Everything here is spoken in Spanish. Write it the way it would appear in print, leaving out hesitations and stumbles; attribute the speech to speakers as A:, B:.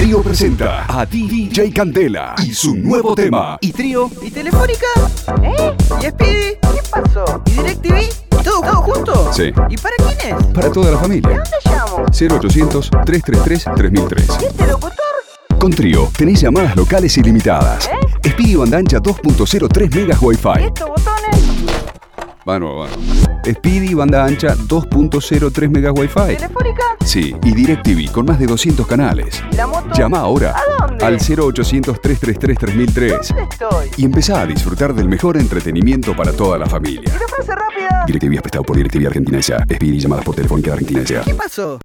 A: Trío presenta a DJ Candela y su nuevo tema. ¿Y Trío?
B: ¿Y Telefónica? ¿Y Speedy? ¿Qué pasó? ¿Y DirecTV? ¿Todo junto?
A: Sí.
B: ¿Y para quién es?
A: Para toda la
B: ¿De
A: familia.
B: dónde llamo?
A: 0800-333-3003.
B: ¿Y este locutor?
A: Con Trío tenés llamadas locales ilimitadas. Speedy banda ancha 2.0 3 megas
B: ¿Y
A: Wi-Fi.
B: estos botones?
A: Bueno. Speedy banda ancha 2.0 3 megas Wi-Fi.
B: ¿Telefónica?
A: Sí, y DirecTV con más de 200 canales.
B: ¿Y la moto?
A: Llama ahora
B: ¿A dónde?
A: al 0800-333-3003
B: ¿Dónde estoy?
A: y empezá a disfrutar del mejor entretenimiento para toda la familia.
B: ¿Y la frase rápida?
A: DirecTV es prestado por DirecTV Argentina S.A. Speedy llamadas por Telefónica de Argentina S.A.
B: ¿Qué pasó?